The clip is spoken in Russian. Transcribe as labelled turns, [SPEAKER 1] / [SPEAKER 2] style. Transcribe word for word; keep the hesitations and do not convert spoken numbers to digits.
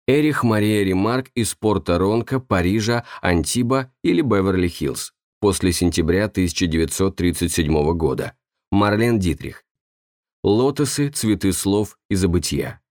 [SPEAKER 1] Эрих Мария Ремарк из Порто-Ронко, Парижа, Антиба или Беверли-Хиллз после сентября тысяча девятьсот тридцать седьмого года. Марлен Дитрих. Лотосы, цветы слов и забытия.